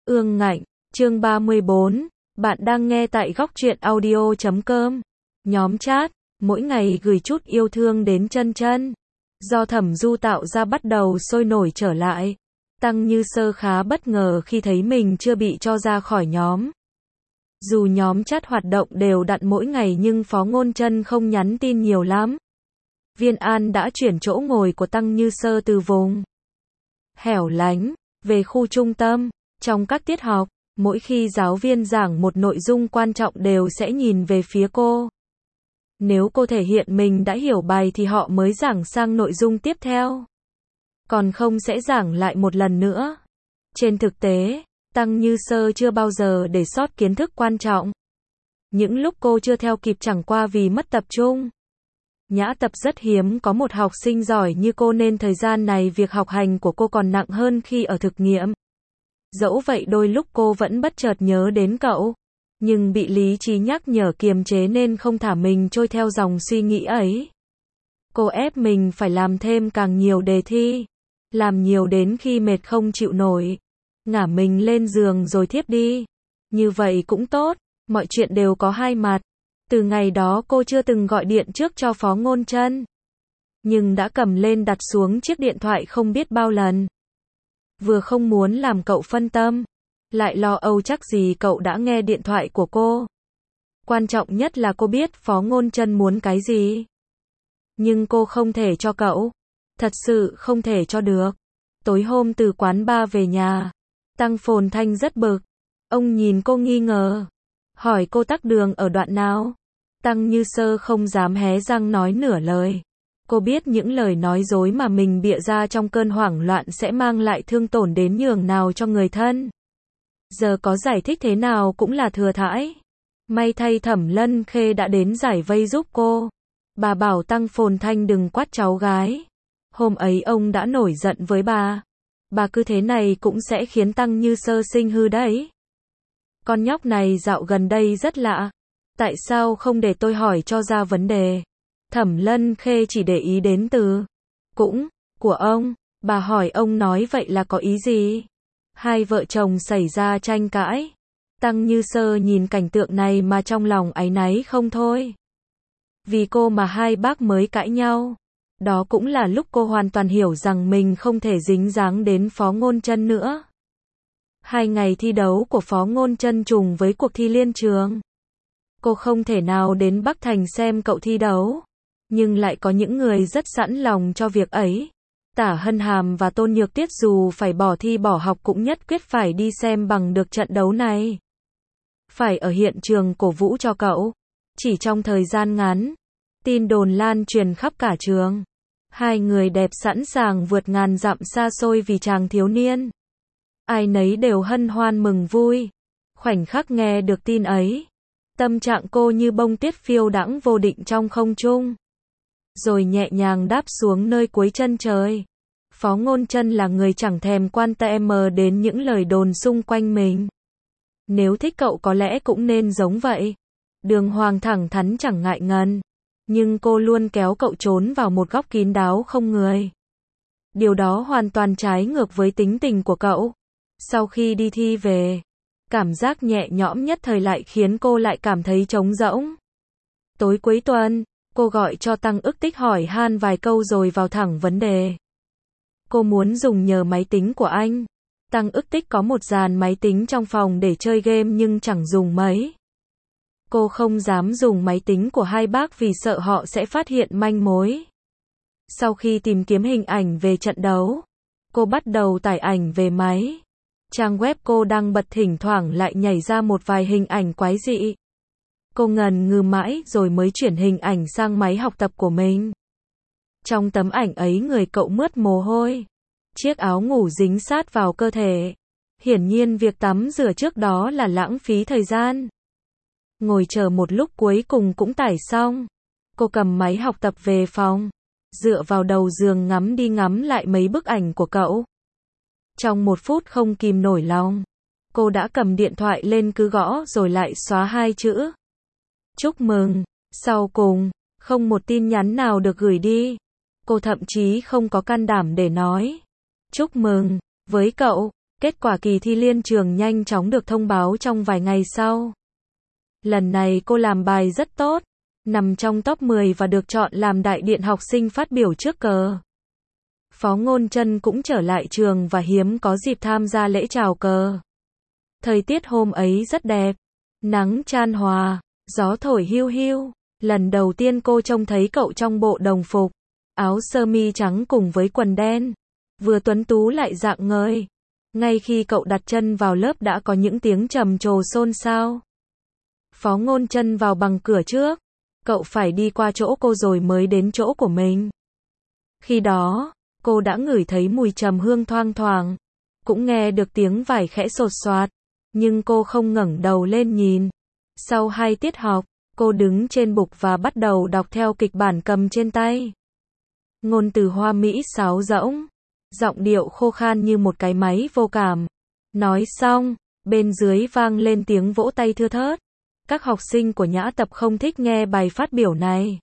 Ương Ngạnh, chương 34, bạn đang nghe tại góc truyện audio.com. Nhóm chat, mỗi ngày gửi chút yêu thương đến chân chân. Do Thẩm Du tạo ra bắt đầu sôi nổi trở lại. Tăng Như Sơ khá bất ngờ khi thấy mình chưa bị cho ra khỏi nhóm. Dù nhóm chat hoạt động đều đặn mỗi ngày nhưng Phó Ngôn Chân không nhắn tin nhiều lắm. Viên An đã chuyển chỗ ngồi của Tăng Như Sơ từ vùng hẻo lánh về khu trung tâm. Trong các tiết học, mỗi khi giáo viên giảng một nội dung quan trọng đều sẽ nhìn về phía cô. Nếu cô thể hiện mình đã hiểu bài thì họ mới giảng sang nội dung tiếp theo. Còn không sẽ giảng lại một lần nữa. Trên thực tế, Tăng Như Sơ chưa bao giờ để sót kiến thức quan trọng. Những lúc cô chưa theo kịp chẳng qua vì mất tập trung. Nhã Tập rất hiếm có một học sinh giỏi như cô nên thời gian này việc học hành của cô còn nặng hơn khi ở thực nghiệm. Dẫu vậy đôi lúc cô vẫn bất chợt nhớ đến cậu, nhưng bị lý trí nhắc nhở kiềm chế nên không thả mình trôi theo dòng suy nghĩ ấy. Cô ép mình phải làm thêm càng nhiều đề thi, làm nhiều đến khi mệt không chịu nổi, ngả mình lên giường rồi thiếp đi. Như vậy cũng tốt, mọi chuyện đều có hai mặt. Từ ngày đó cô chưa từng gọi điện trước cho Phó Ngôn Chân, nhưng đã cầm lên đặt xuống chiếc điện thoại không biết bao lần. Vừa không muốn làm cậu phân tâm, lại lo âu chắc gì cậu đã nghe điện thoại của cô. Quan trọng nhất là cô biết Phó Ngôn Chân muốn cái gì. Nhưng cô không thể cho cậu. Thật sự không thể cho được. Tối hôm từ quán bar về nhà, Tăng Phồn Thanh rất bực. Ông nhìn cô nghi ngờ, hỏi cô tắc đường ở đoạn nào. Tăng Như Sơ không dám hé răng nói nửa lời. Cô biết những lời nói dối mà mình bịa ra trong cơn hoảng loạn sẽ mang lại thương tổn đến nhường nào cho người thân. Giờ có giải thích thế nào cũng là thừa thãi. May thay Thẩm Lân Khê đã đến giải vây giúp cô. Bà bảo Tăng Phồn Thanh đừng quát cháu gái. Hôm ấy ông đã nổi giận với bà. Bà cứ thế này cũng sẽ khiến Tăng Như Sơ sinh hư đấy. Con nhóc này dạo gần đây rất lạ. Tại sao không để tôi hỏi cho ra vấn đề? Thẩm Lân Khê chỉ để ý đến từ cũng của ông. Bà hỏi ông nói vậy là có ý gì? Hai vợ chồng xảy ra tranh cãi. Tăng Như Sơ nhìn cảnh tượng này mà trong lòng áy náy không thôi. Vì cô mà hai bác mới cãi nhau. Đó cũng là lúc cô hoàn toàn hiểu rằng mình không thể dính dáng đến Phó Ngôn Chân nữa. 2 ngày thi đấu của Phó Ngôn Chân trùng với cuộc thi liên trường. Cô không thể nào đến Bắc Thành xem cậu thi đấu. Nhưng lại có những người rất sẵn lòng cho việc ấy. Tả Hân Hàm và Tôn Nhược Tiết dù phải bỏ thi bỏ học cũng nhất quyết phải đi xem bằng được trận đấu này. Phải ở hiện trường cổ vũ cho cậu. Chỉ trong thời gian ngắn, tin đồn lan truyền khắp cả trường. Hai người đẹp sẵn sàng vượt ngàn dặm xa xôi vì chàng thiếu niên. Ai nấy đều hân hoan mừng vui. Khoảnh khắc nghe được tin ấy, tâm trạng cô như bông tuyết phiêu đãng vô định trong không trung. Rồi nhẹ nhàng đáp xuống nơi cuối chân trời. Phó Ngôn Chân là người chẳng thèm quan tâm đến những lời đồn xung quanh mình. Nếu thích cậu có lẽ cũng nên giống vậy. Đường hoàng thẳng thắn chẳng ngại ngần. Nhưng cô luôn kéo cậu trốn vào một góc kín đáo không người. Điều đó hoàn toàn trái ngược với tính tình của cậu. Sau khi đi thi về, cảm giác nhẹ nhõm nhất thời lại khiến cô lại cảm thấy trống rỗng. Tối cuối tuần, cô gọi cho Tăng Ức Tích hỏi han vài câu rồi vào thẳng vấn đề. Cô muốn dùng nhờ máy tính của anh. Tăng Ức Tích có một dàn máy tính trong phòng để chơi game nhưng chẳng dùng mấy. Cô không dám dùng máy tính của hai bác vì sợ họ sẽ phát hiện manh mối. Sau khi tìm kiếm hình ảnh về trận đấu, cô bắt đầu tải ảnh về máy. Trang web cô đăng bật thỉnh thoảng lại nhảy ra một vài hình ảnh quái dị. Cô ngần ngừ mãi rồi mới chuyển hình ảnh sang máy học tập của mình. Trong tấm ảnh ấy người cậu mướt mồ hôi. Chiếc áo ngủ dính sát vào cơ thể. Hiển nhiên việc tắm rửa trước đó là lãng phí thời gian. Ngồi chờ một lúc cuối cùng cũng tải xong. Cô cầm máy học tập về phòng. Dựa vào đầu giường ngắm đi ngắm lại mấy bức ảnh của cậu. Trong 1 phút không kìm nổi lòng. Cô đã cầm điện thoại lên cứ gõ rồi lại xóa 2 chữ. Chúc mừng. Sau cùng, không một tin nhắn nào được gửi đi. Cô thậm chí không có can đảm để nói chúc mừng với cậu. Kết quả kỳ thi liên trường nhanh chóng được thông báo trong vài ngày sau. Lần này cô làm bài rất tốt, nằm trong top 10 và được chọn làm đại diện học sinh phát biểu trước cờ. Phó Ngôn Trân cũng trở lại trường và hiếm có dịp tham gia lễ chào cờ. Thời tiết hôm ấy rất đẹp, nắng chan hòa, gió thổi hiu hiu. Lần đầu tiên cô trông thấy cậu trong bộ đồng phục, áo sơ mi trắng cùng với quần đen, vừa tuấn tú lại rạng ngời. Ngay khi cậu đặt chân vào lớp đã có những tiếng trầm trồ xôn xao. Phó Ngôn Trân vào bằng cửa trước, cậu phải đi qua chỗ cô rồi mới đến chỗ của mình. Khi đó, cô đã ngửi thấy mùi trầm hương thoang thoảng, cũng nghe được tiếng vải khẽ sột soạt, nhưng cô không ngẩng đầu lên nhìn. Sau 2 tiết học, cô đứng trên bục và bắt đầu đọc theo kịch bản cầm trên tay. Ngôn từ hoa mỹ sáo rỗng, giọng điệu khô khan như một cái máy vô cảm. Nói xong, bên dưới vang lên tiếng vỗ tay thưa thớt. Các học sinh của nhã tập không thích nghe bài phát biểu này.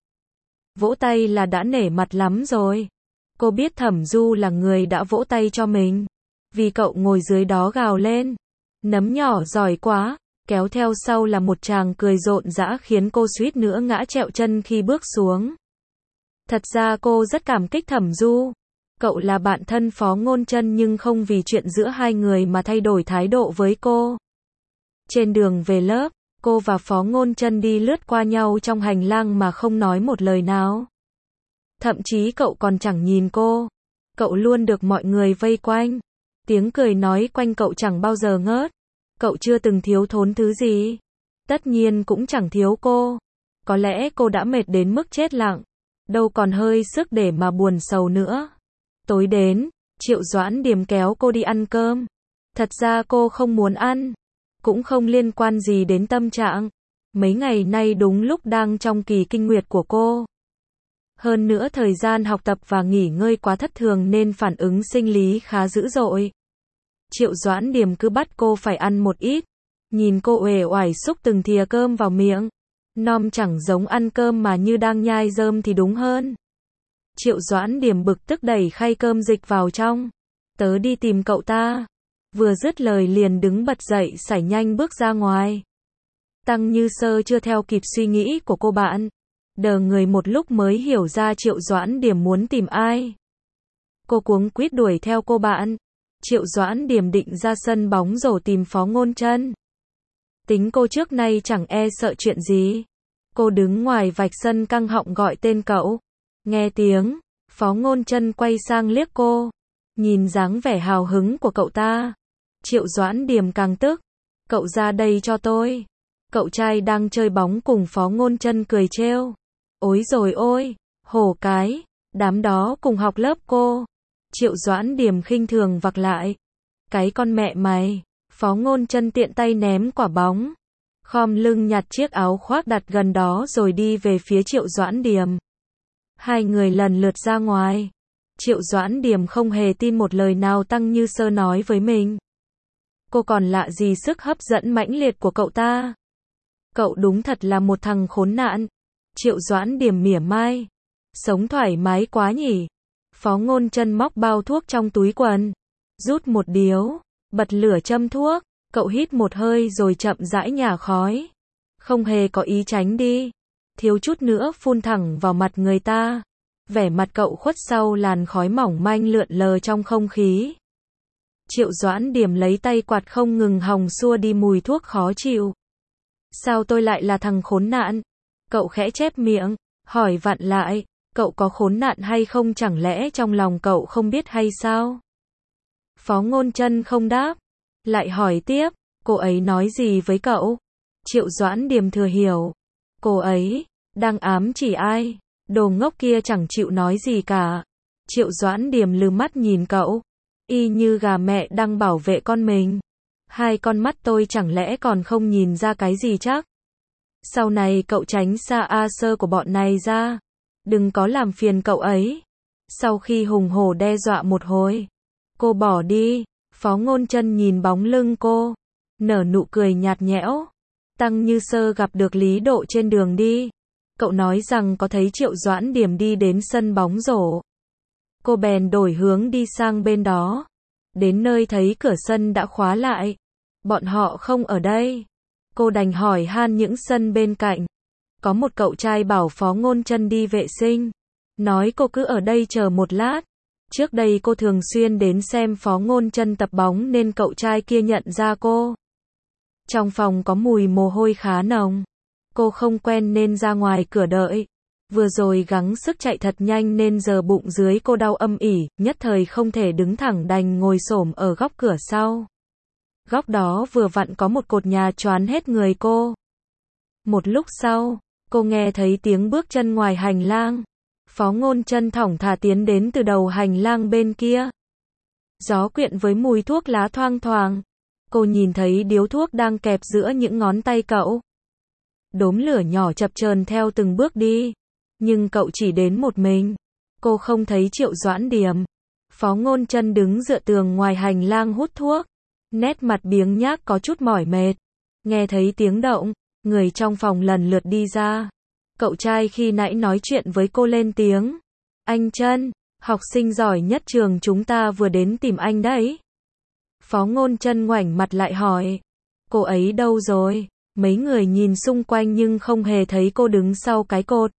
Vỗ tay là đã nể mặt lắm rồi. Cô biết Thẩm Du là người đã vỗ tay cho mình. Vì cậu ngồi dưới đó gào lên. Nấm nhỏ giỏi quá. Kéo theo sau là một tràng cười rộn rã khiến cô suýt nữa ngã trẹo chân khi bước xuống. Thật ra cô rất cảm kích Thẩm Du. Cậu là bạn thân Phó Ngôn Trân nhưng không vì chuyện giữa hai người mà thay đổi thái độ với cô. Trên đường về lớp, cô và Phó Ngôn Trân đi lướt qua nhau trong hành lang mà không nói một lời nào. Thậm chí cậu còn chẳng nhìn cô. Cậu luôn được mọi người vây quanh. Tiếng cười nói quanh cậu chẳng bao giờ ngớt. Cậu chưa từng thiếu thốn thứ gì. Tất nhiên cũng chẳng thiếu cô. Có lẽ cô đã mệt đến mức chết lặng. Đâu còn hơi sức để mà buồn sầu nữa. Tối đến, Triệu Doãn Điềm kéo cô đi ăn cơm. Thật ra cô không muốn ăn. Cũng không liên quan gì đến tâm trạng. Mấy ngày nay đúng lúc đang trong kỳ kinh nguyệt của cô. Hơn nữa thời gian học tập và nghỉ ngơi quá thất thường nên phản ứng sinh lý khá dữ dội. Triệu Doãn Điềm cứ bắt cô phải ăn một ít. Nhìn cô uể oải xúc từng thìa cơm vào miệng. Nom chẳng giống ăn cơm mà như đang nhai rơm thì đúng hơn. Triệu Doãn Điềm bực tức đẩy khay cơm dịch vào trong. Tớ đi tìm cậu ta. Vừa dứt lời liền đứng bật dậy sải nhanh bước ra ngoài. Tăng Như Sơ chưa theo kịp suy nghĩ của cô bạn. Đờ người một lúc mới hiểu ra Triệu Doãn Điềm muốn tìm ai. Cô cuống quýt đuổi theo cô bạn. Triệu Doãn Điềm định ra sân bóng rổ tìm Phó Ngôn Trân. Tính cô trước nay chẳng e sợ chuyện gì. Cô đứng ngoài vạch sân căng họng gọi tên cậu. Nghe tiếng, Phó Ngôn Trân quay sang liếc cô. Nhìn dáng vẻ hào hứng của cậu ta. Triệu Doãn Điềm càng tức. Cậu ra đây cho tôi. Cậu trai đang chơi bóng cùng Phó Ngôn Trân cười trêu. Ối rồi ôi, hổ cái, đám đó cùng học lớp cô. Triệu Doãn Điềm khinh thường vặc lại. Cái con mẹ mày. Phó Ngôn Trân tiện tay ném quả bóng. Khom lưng nhặt chiếc áo khoác đặt gần đó rồi đi về phía Triệu Doãn Điềm. Hai người lần lượt ra ngoài. Triệu Doãn Điềm không hề tin một lời nào Tăng Như Sơ nói với mình. Cô còn lạ gì sức hấp dẫn mãnh liệt của cậu ta. Cậu đúng thật là một thằng khốn nạn. Triệu Doãn Điềm mỉa mai. Sống thoải mái quá nhỉ. Phó Ngôn Trân móc bao thuốc trong túi quần. Rút một điếu. Bật lửa châm thuốc. Cậu hít một hơi rồi chậm rãi nhả khói. Không hề có ý tránh đi. Thiếu chút nữa phun thẳng vào mặt người ta. Vẻ mặt cậu khuất sau làn khói mỏng manh lượn lờ trong không khí. Triệu Doãn Điềm lấy tay quạt không ngừng hòng xua đi mùi thuốc khó chịu. Sao tôi lại là thằng khốn nạn? Cậu khẽ chép miệng, hỏi vặn lại, cậu có khốn nạn hay không, chẳng lẽ trong lòng cậu không biết hay sao? Phó Ngôn Trân không đáp, lại hỏi tiếp, cô ấy nói gì với cậu? Triệu Doãn Điềm thừa hiểu, cô ấy đang ám chỉ ai? Đồ ngốc kia chẳng chịu nói gì cả. Triệu Doãn Điềm lừ mắt nhìn cậu, y như gà mẹ đang bảo vệ con mình. Hai con mắt tôi chẳng lẽ còn không nhìn ra cái gì chắc? Sau này cậu tránh xa A Sơ của bọn này ra. Đừng có làm phiền cậu ấy. Sau khi hùng hổ đe dọa một hồi, cô bỏ đi. Phó Ngôn Trân nhìn bóng lưng cô, nở nụ cười nhạt nhẽo. Tăng Như Sơ gặp được Lý Độ trên đường đi. Cậu nói rằng có thấy Triệu Doãn Điềm đi đến sân bóng rổ. Cô bèn đổi hướng đi sang bên đó. Đến nơi thấy cửa sân đã khóa lại. Bọn họ không ở đây. Cô đành hỏi han những sân bên cạnh. Có một cậu trai bảo Phó Ngôn Chân đi vệ sinh. Nói cô cứ ở đây chờ một lát. Trước đây cô thường xuyên đến xem Phó Ngôn Chân tập bóng nên cậu trai kia nhận ra cô. Trong phòng có mùi mồ hôi khá nồng. Cô không quen nên ra ngoài cửa đợi. Vừa rồi gắng sức chạy thật nhanh nên giờ bụng dưới cô đau âm ỉ, nhất thời không thể đứng thẳng đành ngồi xổm ở góc cửa sau. Góc đó vừa vặn có một cột nhà choán hết người cô. Một lúc sau, cô nghe thấy tiếng bước chân ngoài hành lang. Phó Ngôn Chân thõng thả tiến đến từ đầu hành lang bên kia. Gió quyện với mùi thuốc lá thoang thoảng. Cô nhìn thấy điếu thuốc đang kẹp giữa những ngón tay cậu. Đốm lửa nhỏ chập chờn theo từng bước đi. Nhưng cậu chỉ đến một mình. Cô không thấy Triệu Doãn Điềm. Phó Ngôn Chân đứng dựa tường ngoài hành lang hút thuốc. Nét mặt biếng nhác có chút mỏi mệt. Nghe thấy tiếng động, người trong phòng lần lượt đi ra. Cậu trai khi nãy nói chuyện với cô lên tiếng. Anh Chân, học sinh giỏi nhất trường chúng ta vừa đến tìm anh đấy. Phó Ngôn Chân ngoảnh mặt lại hỏi. Cô ấy đâu rồi? Mấy người nhìn xung quanh nhưng không hề thấy cô đứng sau cái cột.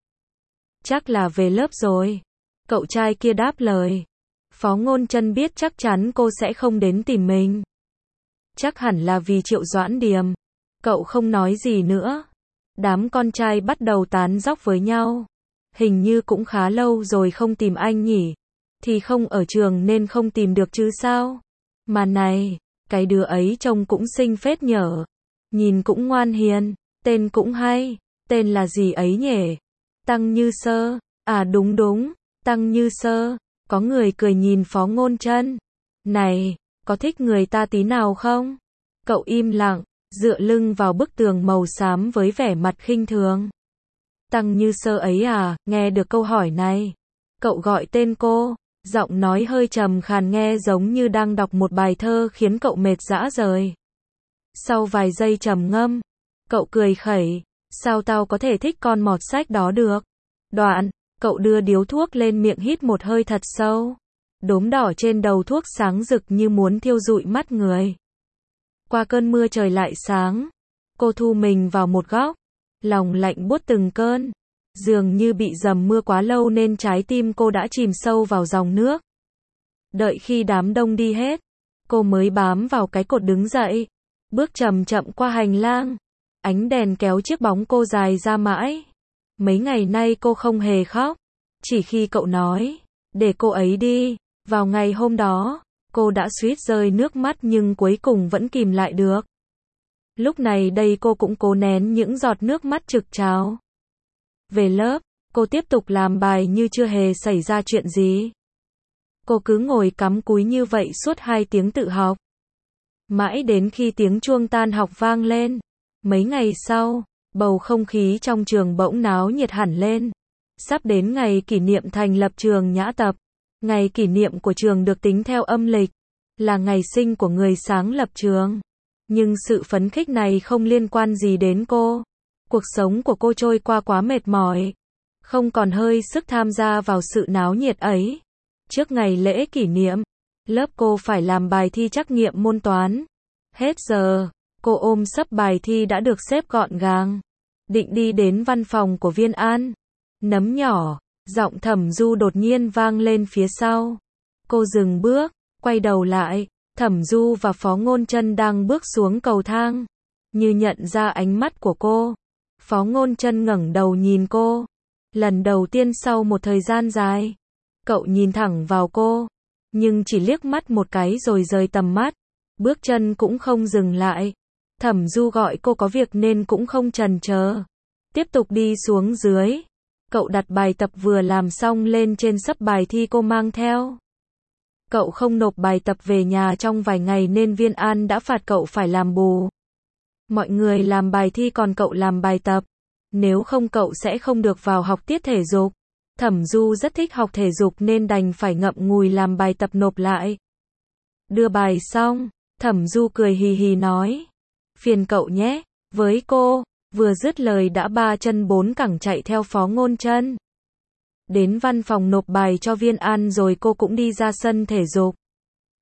Chắc là về lớp rồi. Cậu trai kia đáp lời. Phó Ngôn Chân biết chắc chắn cô sẽ không đến tìm mình. Chắc hẳn là vì Triệu Doãn Điềm. Cậu không nói gì nữa. Đám con trai bắt đầu tán dóc với nhau. Hình như cũng khá lâu rồi không tìm anh nhỉ. Thì không ở trường nên không tìm được chứ sao. Mà này, cái đứa ấy trông cũng xinh phết nhở. Nhìn cũng ngoan hiền, tên cũng hay. Tên là gì ấy nhỉ? Tăng Như Sơ. À đúng đúng, Tăng Như Sơ. Có người cười nhìn Phó Ngôn Chân. Này, có thích người ta tí nào không? Cậu im lặng, dựa lưng vào bức tường màu xám với vẻ mặt khinh thường. Tăng Như Sơ ấy à? Nghe được câu hỏi này, cậu gọi tên cô, giọng nói hơi trầm khàn nghe giống như đang đọc một bài thơ khiến cậu mệt rã rời. Sau vài giây trầm ngâm, cậu cười khẩy, sao tao có thể thích con mọt sách đó được? Đoạn, cậu đưa điếu thuốc lên miệng hít một hơi thật sâu. Đốm đỏ trên đầu thuốc sáng rực như muốn thiêu rụi mắt người. Qua cơn mưa trời lại sáng. Cô thu mình vào một góc. Lòng lạnh buốt từng cơn. Dường như bị dầm mưa quá lâu nên trái tim cô đã chìm sâu vào dòng nước. Đợi khi đám đông đi hết, cô mới bám vào cái cột đứng dậy. Bước chậm chậm qua hành lang. Ánh đèn kéo chiếc bóng cô dài ra mãi. Mấy ngày nay cô không hề khóc. Chỉ khi cậu nói, để cô ấy đi. Vào ngày hôm đó, cô đã suýt rơi nước mắt nhưng cuối cùng vẫn kìm lại được. Lúc này đây cô cũng cố nén những giọt nước mắt trực trào. Về lớp, cô tiếp tục làm bài như chưa hề xảy ra chuyện gì. Cô cứ ngồi cắm cúi như vậy suốt 2 tiếng tự học. Mãi đến khi tiếng chuông tan học vang lên. Mấy ngày sau, bầu không khí trong trường bỗng náo nhiệt hẳn lên. Sắp đến ngày kỷ niệm thành lập trường Nhã Tập. Ngày kỷ niệm của trường được tính theo âm lịch, là ngày sinh của người sáng lập trường. Nhưng sự phấn khích này không liên quan gì đến cô. Cuộc sống của cô trôi qua quá mệt mỏi. Không còn hơi sức tham gia vào sự náo nhiệt ấy. Trước ngày lễ kỷ niệm, lớp cô phải làm bài thi trắc nghiệm môn toán. Hết giờ, cô ôm xấp bài thi đã được xếp gọn gàng. Định đi đến văn phòng của Viên An. Nấm nhỏ. Giọng Thẩm Du đột nhiên vang lên phía sau. Cô dừng bước, quay đầu lại. Thẩm Du và Phó Ngôn Chân đang bước xuống cầu thang. Như nhận ra ánh mắt của cô. Phó Ngôn Chân ngẩng đầu nhìn cô. Lần đầu tiên sau một thời gian dài. Cậu nhìn thẳng vào cô. Nhưng chỉ liếc mắt một cái rồi rời tầm mắt. Bước chân cũng không dừng lại. Thẩm Du gọi cô có việc nên cũng không chần chờ. Tiếp tục đi xuống dưới. Cậu đặt bài tập vừa làm xong lên trên xấp bài thi cô mang theo. Cậu không nộp bài tập về nhà trong vài ngày nên Viên An đã phạt cậu phải làm bù. Mọi người làm bài thi còn cậu làm bài tập. Nếu không cậu sẽ không được vào học tiết thể dục. Thẩm Du rất thích học thể dục nên đành phải ngậm ngùi làm bài tập nộp lại. Đưa bài xong, Thẩm Du cười hì hì nói. Phiền cậu nhé, với cô. Vừa dứt lời đã 3 chân 4 cẳng chạy theo Phó Ngôn Chân. Đến văn phòng nộp bài cho Viên An rồi cô cũng đi ra sân thể dục.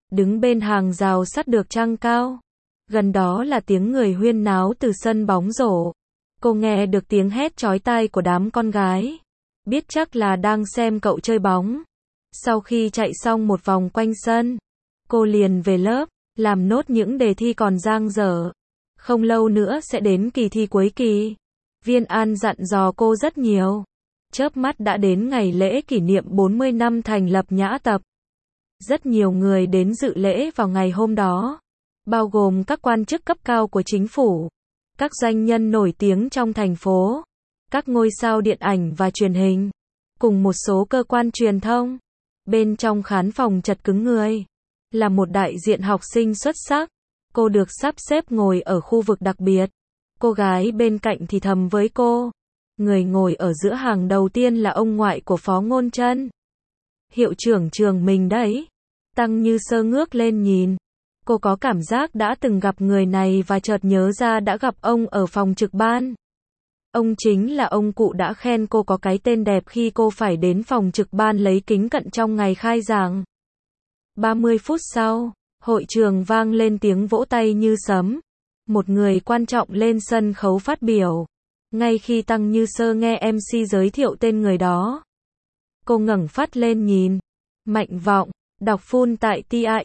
đứng bên hàng rào sắt được trăng cao. Gần đó là tiếng người huyên náo từ sân bóng rổ. Cô nghe được tiếng hét chói tai của đám con gái. Biết chắc là đang xem cậu chơi bóng. Sau khi chạy xong một vòng quanh sân, cô liền về lớp, làm nốt những đề thi còn dang dở. Không lâu nữa sẽ đến kỳ thi cuối kỳ. Viên An dặn dò cô rất nhiều. Chớp mắt đã đến ngày lễ kỷ niệm 40 năm thành lập Nhã Tập. Rất nhiều người đến dự lễ vào ngày hôm đó, bao gồm các quan chức cấp cao của chính phủ, các doanh nhân nổi tiếng trong thành phố, các ngôi sao điện ảnh và truyền hình, cùng một số cơ quan truyền thông. Bên trong khán phòng chật cứng người, là một đại diện học sinh xuất sắc. Cô được sắp xếp ngồi ở khu vực đặc biệt. Cô gái bên cạnh thì thầm với cô. Người ngồi ở giữa hàng đầu tiên là ông ngoại của Phó Ngôn Trân. Hiệu trưởng trường mình đấy. Tăng Như Sơ ngước lên nhìn. Cô có cảm giác đã từng gặp người này và chợt nhớ ra đã gặp ông ở phòng trực ban. Ông chính là ông cụ đã khen cô có cái tên đẹp khi cô phải đến phòng trực ban lấy kính cận trong ngày khai giảng. 30 phút sau, hội trường vang lên tiếng vỗ tay như sấm. Một người quan trọng lên sân khấu phát biểu. Ngay khi Tăng Như Sơ nghe MC giới thiệu tên người đó, cô ngẩng phát lên nhìn. Mạnh Vọng, đọc full tại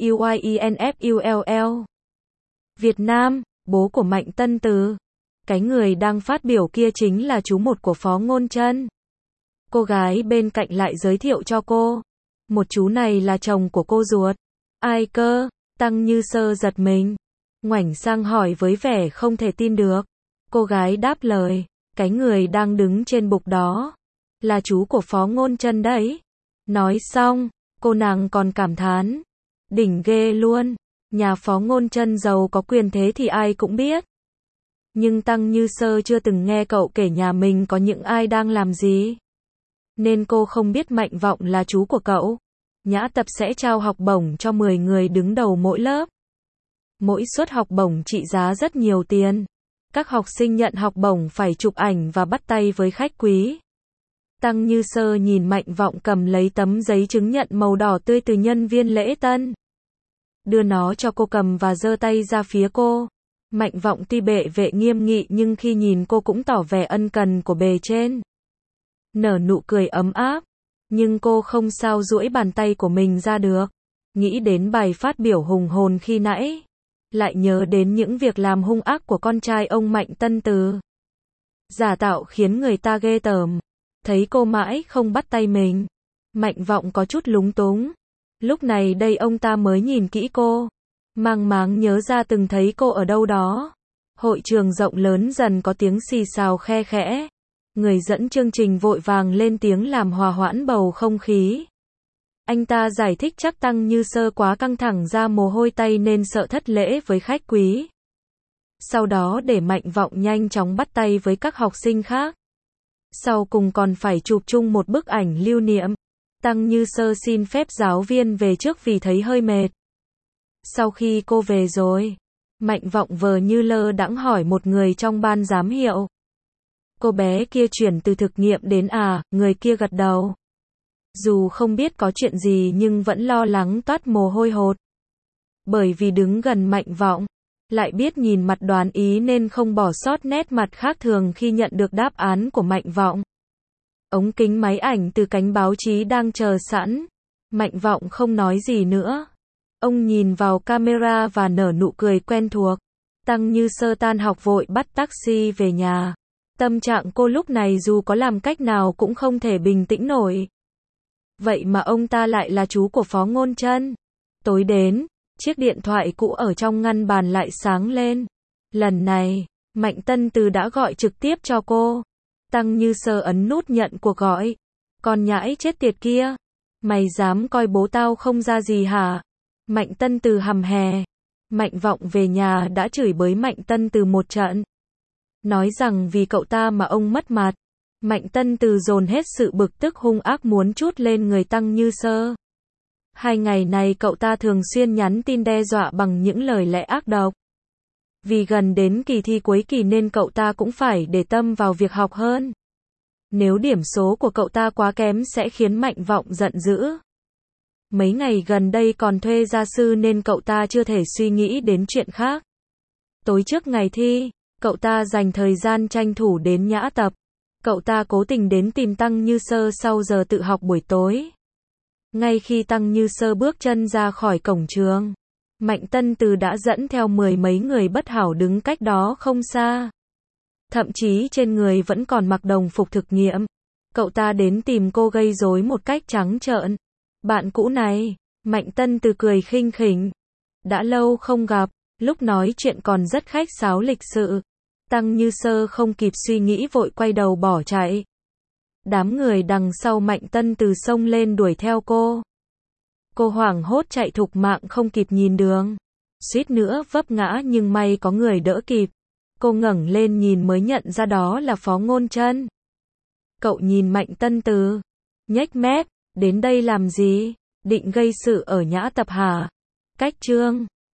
TAUYINFULL. Việt Nam, bố của Mạnh Tân Từ. Cái người đang phát biểu kia chính là chú một của Phó Ngôn Trân. Cô gái bên cạnh lại giới thiệu cho cô. Một chú này là chồng của cô ruột. Ai cơ? Tăng Như Sơ giật mình. Ngoảnh sang hỏi với vẻ không thể tin được. Cô gái đáp lời. Cái người đang đứng trên bục đó là chú của Phó Ngôn Trân đấy. Nói xong, cô nàng còn cảm thán. Đỉnh ghê luôn. Nhà Phó Ngôn Trân giàu có quyền thế thì ai cũng biết. Nhưng Tăng Như Sơ chưa từng nghe cậu kể nhà mình có những ai đang làm gì. Nên cô không biết Mạnh Vọng là chú của cậu. Nhã Tập sẽ trao học bổng cho 10 người đứng đầu mỗi lớp. Mỗi suất học bổng trị giá rất nhiều tiền. Các học sinh nhận học bổng phải chụp ảnh và bắt tay với khách quý. Tăng Như Sơ nhìn Mạnh Vọng cầm lấy tấm giấy chứng nhận màu đỏ tươi từ nhân viên lễ tân. Đưa nó cho cô cầm và giơ tay ra phía cô. Mạnh Vọng tuy bệ vệ nghiêm nghị nhưng khi nhìn cô cũng tỏ vẻ ân cần của bề trên. Nở nụ cười ấm áp. Nhưng cô không sao duỗi bàn tay của mình ra được. Nghĩ đến bài phát biểu hùng hồn khi nãy. Lại nhớ đến những việc làm hung ác của con trai ông Mạnh Tân Từ. Giả tạo khiến người ta ghê tởm. Thấy cô mãi không bắt tay mình. Mạnh Vọng có chút lúng túng. Lúc này đây ông ta mới nhìn kỹ cô. Mang máng nhớ ra từng thấy cô ở đâu đó. Hội trường rộng lớn dần có tiếng xì xào khe khẽ. Người dẫn chương trình vội vàng lên tiếng làm hòa hoãn bầu không khí. Anh ta giải thích chắc Tăng Như Sơ quá căng thẳng ra mồ hôi tay nên sợ thất lễ với khách quý. Sau đó để Mạnh Vọng nhanh chóng bắt tay với các học sinh khác. Sau cùng còn phải chụp chung một bức ảnh lưu niệm. Tăng Như Sơ xin phép giáo viên về trước vì thấy hơi mệt. Sau khi cô về rồi, Mạnh Vọng vờ như lơ đãng hỏi một người trong ban giám hiệu. Cô bé kia chuyển từ thực nghiệm đến à, người kia gật đầu. Dù không biết có chuyện gì nhưng vẫn lo lắng toát mồ hôi hột. Bởi vì đứng gần Mạnh Vọng, lại biết nhìn mặt đoán ý nên không bỏ sót nét mặt khác thường khi nhận được đáp án của Mạnh Vọng. Ống kính máy ảnh từ cánh báo chí đang chờ sẵn. Mạnh Vọng không nói gì nữa. Ông nhìn vào camera và nở nụ cười quen thuộc. Tăng Như Sơ tan học vội bắt taxi về nhà. Tâm trạng cô lúc này dù có làm cách nào cũng không thể bình tĩnh nổi. Vậy mà ông ta lại là chú của Phó Ngôn Trân. Tối đến, chiếc điện thoại cũ ở trong ngăn bàn lại sáng lên. Lần này, Mạnh Tân Từ đã gọi trực tiếp cho cô. Tăng Như Sơ ấn nút nhận cuộc gọi. Con nhãi chết tiệt kia. Mày dám coi bố tao không ra gì hả? Mạnh Tân Từ hầm hè. Mạnh Vọng về nhà đã chửi bới Mạnh Tân Từ một trận. Nói rằng vì cậu ta mà ông mất mặt. Mạnh Tân Từ dồn hết sự bực tức hung ác muốn trút lên người Tăng Như Sơ. 2 ngày này cậu ta thường xuyên nhắn tin đe dọa bằng những lời lẽ ác độc. Vì gần đến kỳ thi cuối kỳ nên cậu ta cũng phải để tâm vào việc học hơn. Nếu điểm số của cậu ta quá kém sẽ khiến Mạnh Vọng giận dữ. Mấy ngày gần đây còn thuê gia sư nên cậu ta chưa thể suy nghĩ đến chuyện khác. Tối trước ngày thi, cậu ta dành thời gian tranh thủ đến nhã tập. Cậu ta cố tình đến tìm Tăng Như Sơ sau giờ tự học buổi tối. Ngay khi Tăng Như Sơ bước chân ra khỏi cổng trường, Mạnh Tân Từ đã dẫn theo 10 mấy người bất hảo đứng cách đó không xa. Thậm chí trên người vẫn còn mặc đồng phục thực nghiệm. Cậu ta đến tìm cô gây rối một cách trắng trợn. Bạn cũ này, Mạnh Tân Từ cười khinh khỉnh. Đã lâu không gặp, lúc nói chuyện còn rất khách sáo lịch sự. Tăng Như Sơ không kịp suy nghĩ vội quay đầu bỏ chạy. Đám người đằng sau Mạnh Tân Từ xông lên đuổi theo cô. Cô hoảng hốt chạy thục mạng không kịp nhìn đường. Suýt nữa vấp ngã nhưng may có người đỡ kịp. Cô ngẩng lên nhìn mới nhận ra đó là Phó Ngôn Chân. Cậu nhìn Mạnh Tân Từ, nhếch mép, đến đây làm gì? Định gây sự ở nhã tập hả? Cách chương